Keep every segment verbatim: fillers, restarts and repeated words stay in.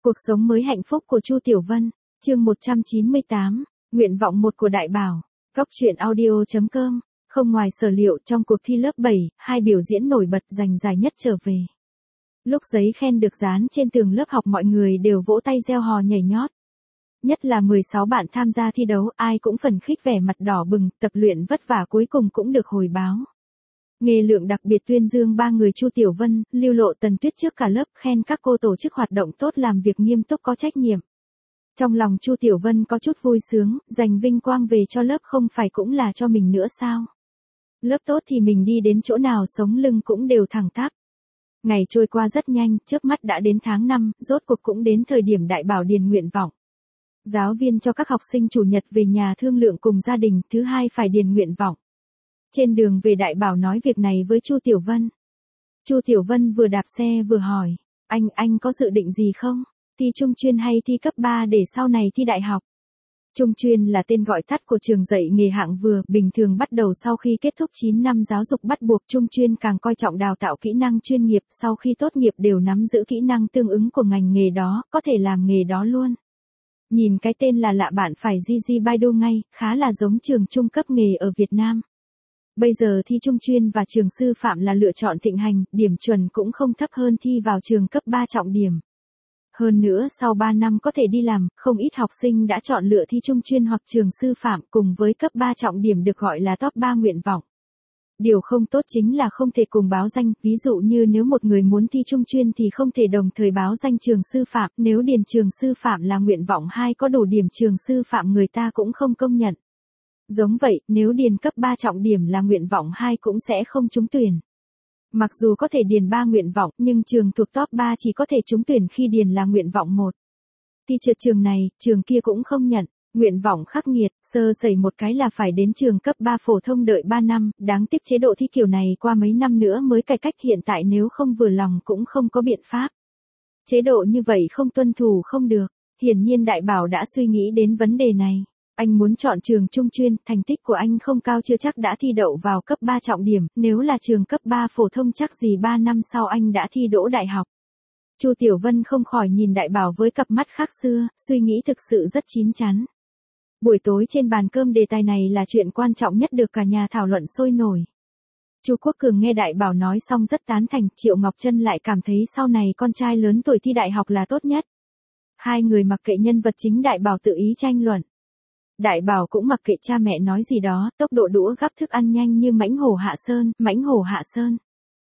Cuộc sống mới hạnh phúc của Chu Tiểu Vân, chương một trăm chín mươi tám, nguyện vọng một của Đại Bảo. Góc truyện audio chấm com. Không ngoài sở liệu, trong cuộc thi lớp bảy, hai biểu diễn nổi bật giành giải nhất trở về. Lúc giấy khen được dán trên tường lớp học, mọi người đều vỗ tay reo hò nhảy nhót. Nhất là mười sáu bạn tham gia thi đấu, ai cũng phấn khích, vẻ mặt đỏ bừng, tập luyện vất vả cuối cùng cũng được hồi báo. Nghề lượng đặc biệt tuyên dương ba người Chu Tiểu Vân, Lưu Lộ, Tần Tuyết trước cả lớp, khen các cô tổ chức hoạt động tốt, làm việc nghiêm túc có trách nhiệm. Trong lòng Chu Tiểu Vân có chút vui sướng, giành vinh quang về cho lớp không phải cũng là cho mình nữa sao? Lớp tốt thì mình đi đến chỗ nào sống lưng cũng đều thẳng tắp. Ngày trôi qua rất nhanh, trước mắt đã đến tháng năm, rốt cuộc cũng đến thời điểm Đại Bảo điền nguyện vọng. Giáo viên cho các học sinh chủ nhật về nhà thương lượng cùng gia đình, thứ hai phải điền nguyện vọng. Trên đường về, Đại Bảo nói việc này với Chu Tiểu Vân. Chu Tiểu Vân vừa đạp xe vừa hỏi, anh, anh có dự định gì không? Thi trung chuyên hay thi cấp ba để sau này thi đại học? Trung chuyên là tên gọi tắt của trường dạy nghề hạng vừa, bình thường bắt đầu sau khi kết thúc chín năm giáo dục bắt buộc. Trung chuyên càng coi trọng đào tạo kỹ năng chuyên nghiệp, sau khi tốt nghiệp đều nắm giữ kỹ năng tương ứng của ngành nghề đó, có thể làm nghề đó luôn. Nhìn cái tên là lạ bạn phải di di Baidu ngay, khá là giống trường trung cấp nghề ở Việt Nam. Bây giờ thi trung chuyên và trường sư phạm là lựa chọn thịnh hành, điểm chuẩn cũng không thấp hơn thi vào trường cấp ba trọng điểm. Hơn nữa sau ba năm có thể đi làm, không ít học sinh đã chọn lựa thi trung chuyên hoặc trường sư phạm, cùng với cấp ba trọng điểm được gọi là top ba nguyện vọng. Điều không tốt chính là không thể cùng báo danh, ví dụ như nếu một người muốn thi trung chuyên thì không thể đồng thời báo danh trường sư phạm, nếu điền trường sư phạm là nguyện vọng hai có đủ điểm trường sư phạm người ta cũng không công nhận. Giống vậy, nếu điền cấp ba trọng điểm là nguyện vọng hai cũng sẽ không trúng tuyển. Mặc dù có thể điền ba nguyện vọng, nhưng trường thuộc top ba chỉ có thể trúng tuyển khi điền là nguyện vọng một. Thi trượt trường này, trường kia cũng không nhận. Nguyện vọng khắc nghiệt, sơ sẩy một cái là phải đến trường cấp ba phổ thông đợi ba năm, đáng tiếc chế độ thi kiểu này qua mấy năm nữa mới cải cách, hiện tại nếu không vừa lòng cũng không có biện pháp. Chế độ như vậy không tuân thủ không được, hiển nhiên Đại Bảo đã suy nghĩ đến vấn đề này. Anh muốn chọn trường trung chuyên, thành tích của anh không cao chưa chắc đã thi đậu vào cấp ba trọng điểm, nếu là trường cấp ba phổ thông chắc gì ba năm sau anh đã thi đỗ đại học. Chu Tiểu Vân không khỏi nhìn Đại Bảo với cặp mắt khác xưa, suy nghĩ thực sự rất chín chắn. Buổi tối trên bàn cơm, đề tài này là chuyện quan trọng nhất được cả nhà thảo luận sôi nổi. Chu Quốc Cường nghe Đại Bảo nói xong rất tán thành, Triệu Ngọc Trân lại cảm thấy sau này con trai lớn tuổi thi đại học là tốt nhất. Hai người mặc kệ nhân vật chính Đại Bảo tự ý tranh luận. Đại Bảo cũng mặc kệ cha mẹ nói gì đó, tốc độ đũa gắp thức ăn nhanh như mãnh hổ hạ sơn, mãnh hổ hạ sơn.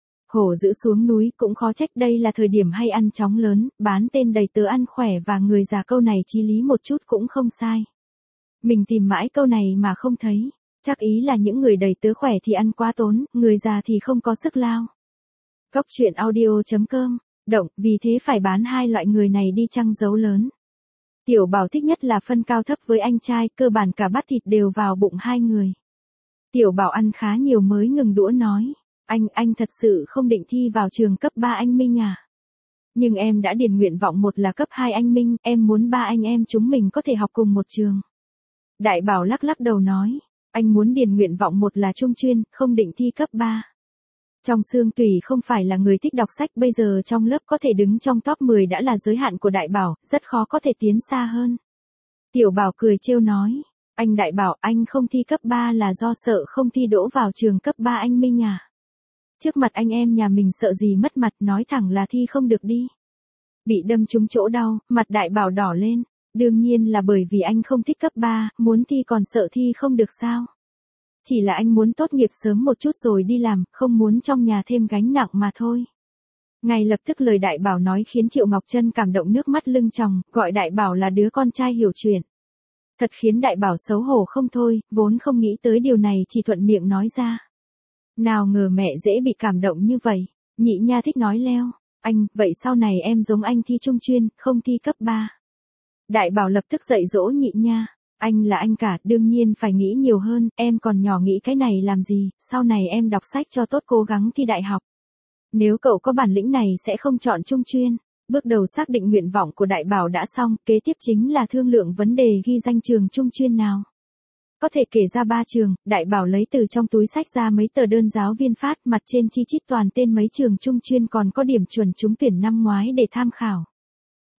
Hổ giữ xuống núi, cũng khó trách đây là thời điểm hay ăn chóng lớn, bán tên đầy tớ ăn khỏe và người già, câu này chí lý một chút cũng không sai. Mình tìm mãi câu này mà không thấy, chắc ý là những người đầy tớ khỏe thì ăn quá tốn, người già thì không có sức lao. Góc truyện audio chấm com, động, vì thế phải bán hai loại người này đi chăng dấu lớn. Tiểu Bảo thích nhất là phân cao thấp với anh trai, cơ bản cả bát thịt đều vào bụng hai người. Tiểu Bảo ăn khá nhiều mới ngừng đũa nói, anh, anh thật sự không định thi vào trường cấp ba anh Minh à? Nhưng em đã điền nguyện vọng một là cấp hai anh Minh, em muốn ba anh em chúng mình có thể học cùng một trường. Đại Bảo lắc lắc đầu nói, anh muốn điền nguyện vọng một là trung chuyên, không định thi cấp ba. Trong xương tùy không phải là người thích đọc sách, bây giờ trong lớp có thể đứng trong top mười đã là giới hạn của Đại Bảo, rất khó có thể tiến xa hơn. Tiểu Bảo cười trêu nói, anh Đại Bảo, anh không thi cấp ba là do sợ không thi đỗ vào trường cấp ba anh Minh à? Trước mặt anh em nhà mình sợ gì mất mặt, nói thẳng là thi không được đi. Bị đâm trúng chỗ đau, mặt Đại Bảo đỏ lên, đương nhiên là bởi vì anh không thích cấp ba, muốn thi còn sợ thi không được sao? Chỉ là anh muốn tốt nghiệp sớm một chút rồi đi làm, không muốn trong nhà thêm gánh nặng mà thôi. Ngay lập tức lời Đại Bảo nói khiến Triệu Ngọc Trân cảm động nước mắt lưng tròng, gọi Đại Bảo là đứa con trai hiểu chuyện. Thật khiến Đại Bảo xấu hổ không thôi, vốn không nghĩ tới điều này chỉ thuận miệng nói ra. Nào ngờ mẹ dễ bị cảm động như vậy, Nhị Nha thích nói leo, anh, vậy sau này em giống anh thi trung chuyên, không thi cấp ba. Đại Bảo lập tức dạy dỗ Nhị Nha. Anh là anh cả, đương nhiên phải nghĩ nhiều hơn, em còn nhỏ nghĩ cái này làm gì, sau này em đọc sách cho tốt, cố gắng thi đại học. Nếu cậu có bản lĩnh này sẽ không chọn trung chuyên. Bước đầu xác định nguyện vọng của Đại Bảo đã xong, kế tiếp chính là thương lượng vấn đề ghi danh trường trung chuyên nào. Có thể kể ra ba trường, Đại Bảo lấy từ trong túi sách ra mấy tờ đơn giáo viên phát, mặt trên chi chít toàn tên mấy trường trung chuyên còn có điểm chuẩn trúng tuyển năm ngoái để tham khảo.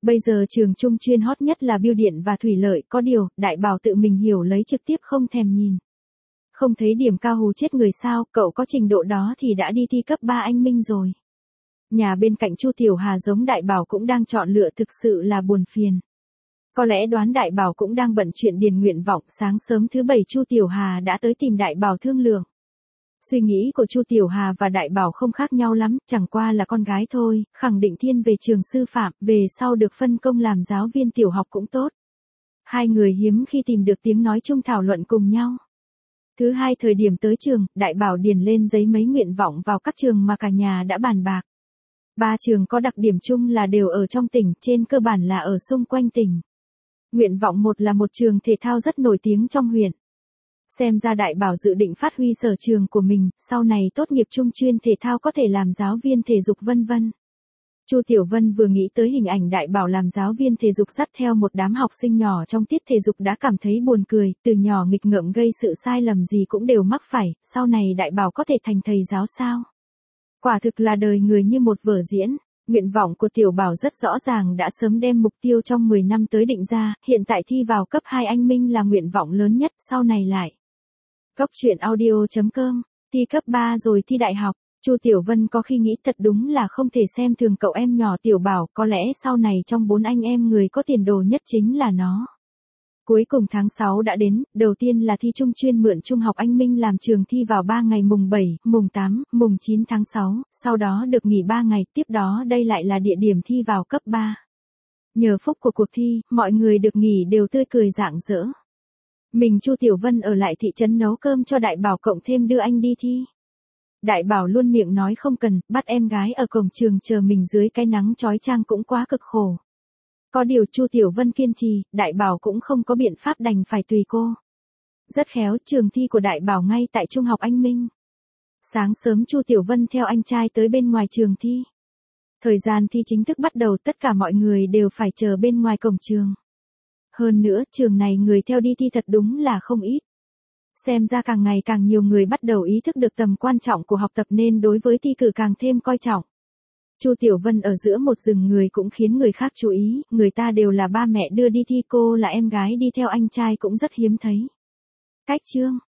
Bây giờ trường trung chuyên hot nhất là bưu điện và thủy lợi, có điều, đại bảo tự mình hiểu lấy trực tiếp không thèm nhìn. Không thấy điểm cao hù chết người sao, cậu có trình độ đó thì đã đi thi cấp ba anh Minh rồi. Nhà bên cạnh Chu Tiểu Hà giống đại bảo cũng đang chọn lựa, thực sự là buồn phiền. Có lẽ đoán đại bảo cũng đang bận chuyện điền nguyện vọng, sáng sớm thứ bảy Chu Tiểu Hà đã tới tìm đại bảo thương lượng. Suy nghĩ của Chu Tiểu Hà và đại bảo không khác nhau lắm, chẳng qua là con gái thôi, khẳng định thiên về trường sư phạm, về sau được phân công làm giáo viên tiểu học cũng tốt. Hai người hiếm khi tìm được tiếng nói chung thảo luận cùng nhau. Thứ hai thời điểm tới trường, đại bảo điền lên giấy mấy nguyện vọng vào các trường mà cả nhà đã bàn bạc. Ba trường có đặc điểm chung là đều ở trong tỉnh, trên cơ bản là ở xung quanh tỉnh. Nguyện vọng một là một trường thể thao rất nổi tiếng trong huyện. Xem ra đại bảo dự định phát huy sở trường của mình, sau này tốt nghiệp trung chuyên thể thao có thể làm giáo viên thể dục vân vân. Chu Tiểu Vân vừa nghĩ tới hình ảnh đại bảo làm giáo viên thể dục dắt theo một đám học sinh nhỏ trong tiết thể dục đã cảm thấy buồn cười, từ nhỏ nghịch ngợm gây sự sai lầm gì cũng đều mắc phải, sau này đại bảo có thể thành thầy giáo sao? Quả thực là đời người như một vở diễn. Nguyện vọng của Tiểu Bảo rất rõ ràng, đã sớm đem mục tiêu trong mười năm tới định ra, hiện tại thi vào cấp hai anh Minh là nguyện vọng lớn nhất, sau này lại. Cốc truyện audio chấm com, thi cấp ba rồi thi đại học, Chu Tiểu Vân có khi nghĩ thật đúng là không thể xem thường cậu em nhỏ Tiểu Bảo, có lẽ sau này trong bốn anh em người có tiền đồ nhất chính là nó. Cuối cùng tháng sáu đã đến, đầu tiên là thi trung chuyên mượn trung học anh Minh làm trường thi vào ba ngày mùng bảy, mùng tám, mùng chín tháng sáu, sau đó được nghỉ ba ngày, tiếp đó đây lại là địa điểm thi vào cấp ba. Nhờ phúc của cuộc thi, mọi người được nghỉ đều tươi cười rạng rỡ. Mình Chu Tiểu Vân ở lại thị trấn nấu cơm cho đại bảo cộng thêm đưa anh đi thi. Đại bảo luôn miệng nói không cần, bắt em gái ở cổng trường chờ mình dưới cái nắng chói chang cũng quá cực khổ. Có điều Chu Tiểu Vân kiên trì, đại bảo cũng không có biện pháp đành phải tùy cô. Rất khéo, trường thi của đại bảo ngay tại trung học anh Minh. Sáng sớm Chu Tiểu Vân theo anh trai tới bên ngoài trường thi. Thời gian thi chính thức bắt đầu, tất cả mọi người đều phải chờ bên ngoài cổng trường. Hơn nữa, trường này người theo đi thi thật đúng là không ít. Xem ra càng ngày càng nhiều người bắt đầu ý thức được tầm quan trọng của học tập nên đối với thi cử càng thêm coi trọng. Chu Tiểu Vân ở giữa một rừng người cũng khiến người khác chú ý, người ta đều là ba mẹ đưa đi thi, cô là em gái đi theo anh trai cũng rất hiếm thấy. Cách chương